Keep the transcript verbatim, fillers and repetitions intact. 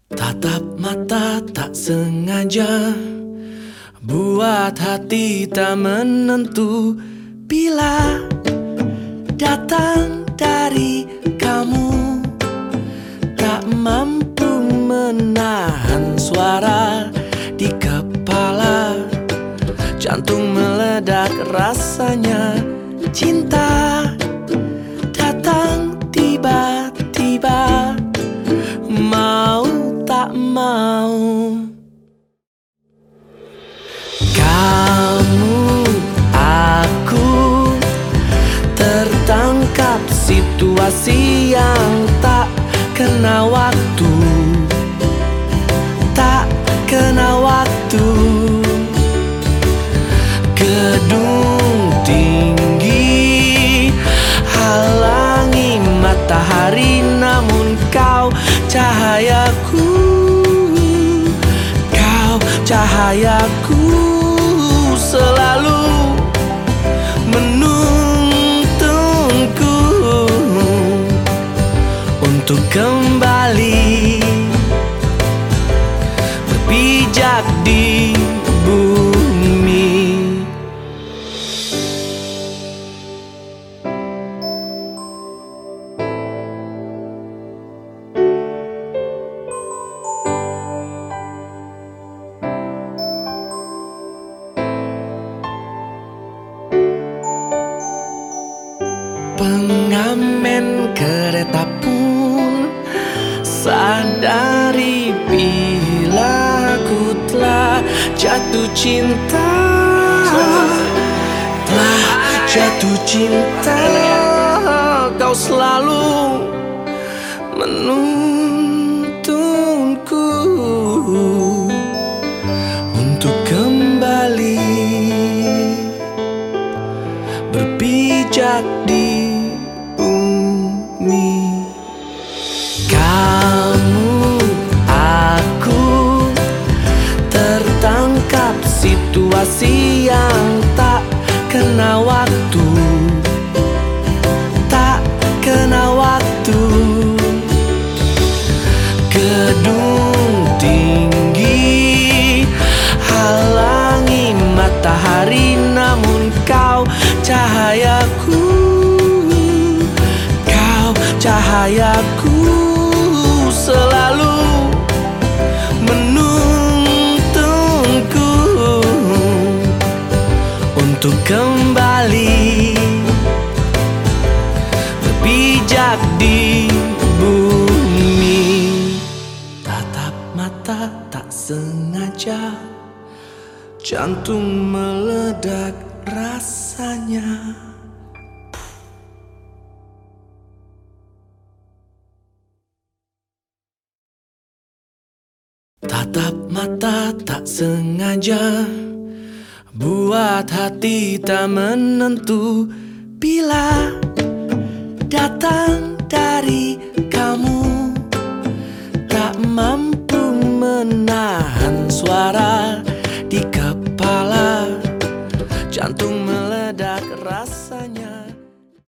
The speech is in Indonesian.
Tatap mata tak sengaja, buat hati tak menentu. Bila datang dari kamu, tak mampu menahan suara di kepala. Jantung meledak rasanya, cinta datang tiba-tiba. Mau tak mau, kamu, aku tertangkap situasi yang tak kena waktu, tak kena waktu. Gedung tinggi halangi matahari, namun kau cahayaku, kau cahayaku, selalu menuntunku untuk kembali berpijak di bumi. Pengamen kereta pun sadari bila ku telah jatuh cinta, telah jatuh cinta. Kau selalu menuntunku untuk kembali berpijak di bumi. Kamu, aku tertangkap situasi yang tak kena waktu, tak kena waktu. Gedung tinggi halangi matahari, namun kau cahayaku, kau cahayaku, selalu menuntunku untuk kembali berpijak di bumi. Tatap mata tak sengaja, jantung meledak rasanya. Tatap mata tak sengaja, buat hati tak menentu. Bila datang dari